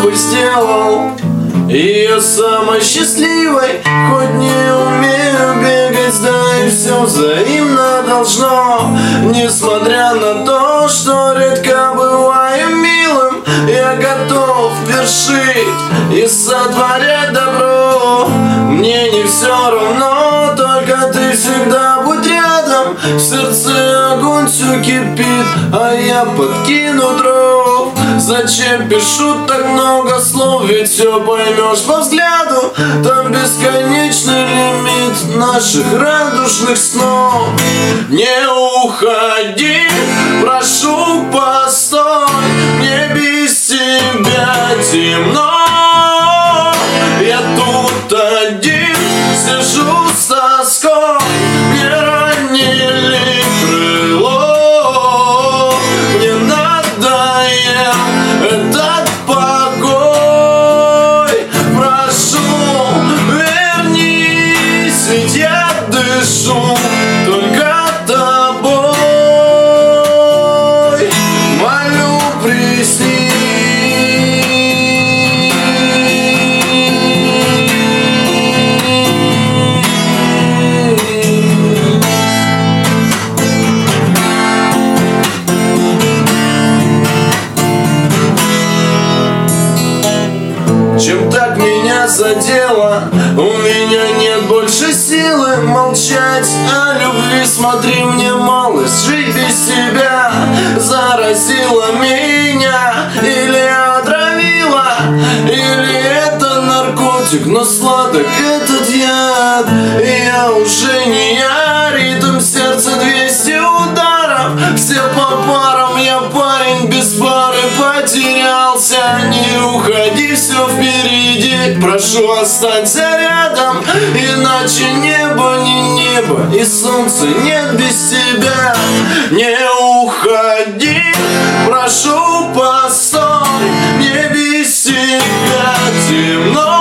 бы сделал ее самой счастливой. Хоть не умею бегать, да и все взаимно должно. Несмотря на то, что редко бываю милым, я готов вершить и сотворять добро. Мне не все равно, только ты всегда будь рядом. В сердце огонь все кипит, а я подкину дров. Зачем пишу так много слов, ведь все поймешь по взгляду. Там бесконечный лимит наших радужных снов. Не уходи, прошу, постой, мне без тебя темно. Я тут один сижу с тоской, мне ранили крыло. Мне надоел этот покой. Прошу, вернись, ведь я дышу только тобой. Молю, приснись. Чем так меня задело, у меня нет больше силы молчать о любви. Смотри, мне малость, жить без тебя заразила меня. Или отравила, или это наркотик, но сладок этот яд. И я уже не я, ритм сердца 200 ударов, все по парам, я парень без пары потерялся. Не уходи, все впереди, прошу, останься рядом, иначе небо не небо и солнца нет без тебя. Не уходи, прошу, постой, мне без тебя темно.